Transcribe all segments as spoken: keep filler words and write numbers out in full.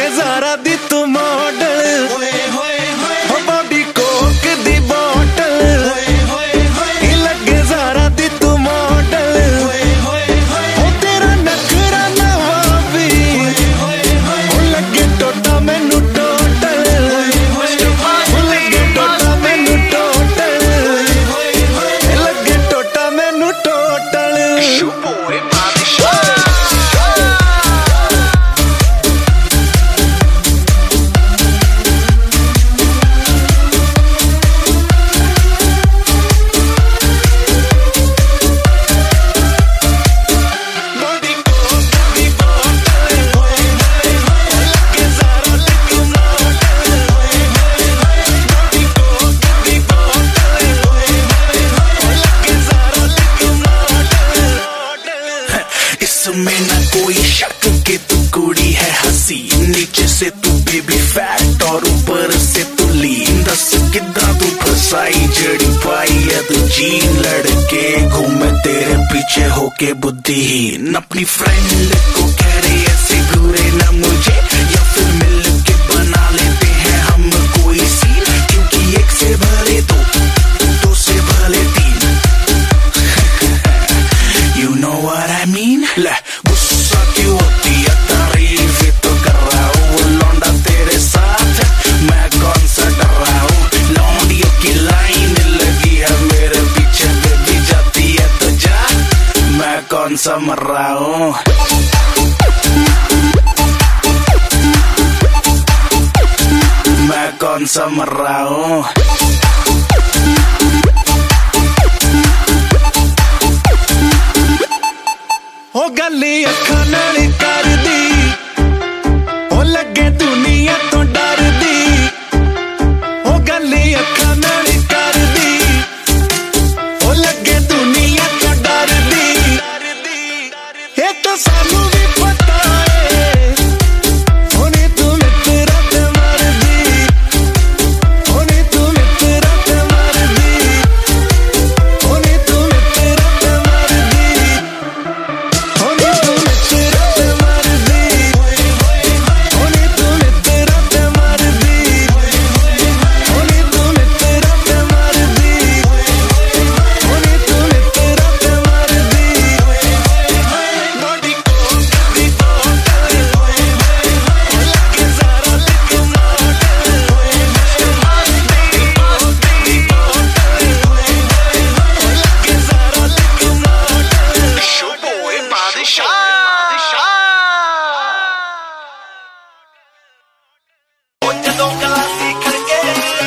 लगे ज़ारा दी तू मॉडल, हो बॉडी कोक दी बॉटल, लगे ज़ारा दी तू मॉडल, हो तेरा नखरा नवाबी, हो लगे टोटा मैनू टोटल, हो लगे टोटा मैनू टोटल, लगे टोटा मैनू टोटल। इसमें ना कोई शक के तू कुड़ी है हंसी, नीचे से तू बेबी फैट और ऊपर से तू लीन। दस कितना तू फसाई जड़ी पाई है तू जीन, लड़के घूमे तेरे पीछे होके बुद्धिहीन। अपनी फ्रेंड को कह रहे ऐसे घूरे ना मुझे, या फिर मिल के बना लेते हैं हम कोई सीन, क्योंकि एक से भले दो, दो से भले तीन। You know what I mean? ले गुस्सा क्यों होती है, तारीफ तो कर रहा हूँ, लौंडा तेरे साथ मैं कौन सा डर रहा हूँ। लौंडियों की लाइन लगी है मेरे पीछे, बेबी जाती है तो जा, मैं कौन सा मर रहा हूँ। मैं कौन सा मर रहा हूँ। हो गल्ली अखां नाल कर दी, हो लगे दुनिया तो डर दी, हो गल्ली अखां नाल कर दी, हो लगे दुनिया तो डर दी। ये तो सानू भी पता है, होनी तू मित्रा ते मर दी, होनी तू मित्रा ते मर दी, होनी तू मित्रा ते मर दी, होनी तू मित्रा ते मर दी, होनी तू मित्रा ते मर दी, होनी तू मित्रा ते मर दी, होनी तू मित्रा ते मर दी। बॉडी कोक दी बॉटल, लगे ज़ारा लिक मॉडल, बॉडी कोक दी बॉटल, लगे ज़ारा लिक मॉडल। शोबोए बादशाह। ओ जदों गलासी खड़के,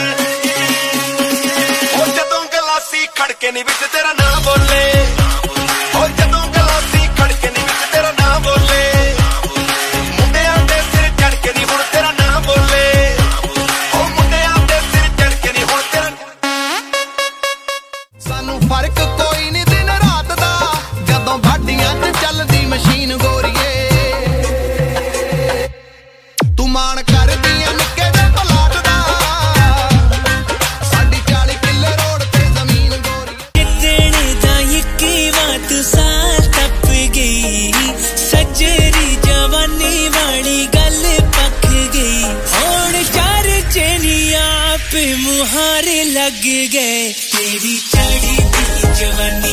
ओ जदों गलासी खड़के नी विच तेरा नाम बोले, ओ जदों गलासी खड़के नी विच तेरा नाम बोले, मुंडियां दे सिर चढ़ के नी हुण तेरा नाम बोले, ओ मुंडियां दे सिर चढ़ के नी हुण तेरा। सानू फर्क कोई नहीं दिन रात दा, जदों भाडियां च चलदी मशीन गोरीए, तू मान करदी ऐ निक्के जे पलाट दा, साडी चाली किले रोड ते जमीन गोरीए। जितने दा यकीवा तू साल टप गई, सजरी जवानी वाली गल पक गई, हुण चार चेनिया पे मुहारे लग गए, तेरी चढ़ी दी जवानी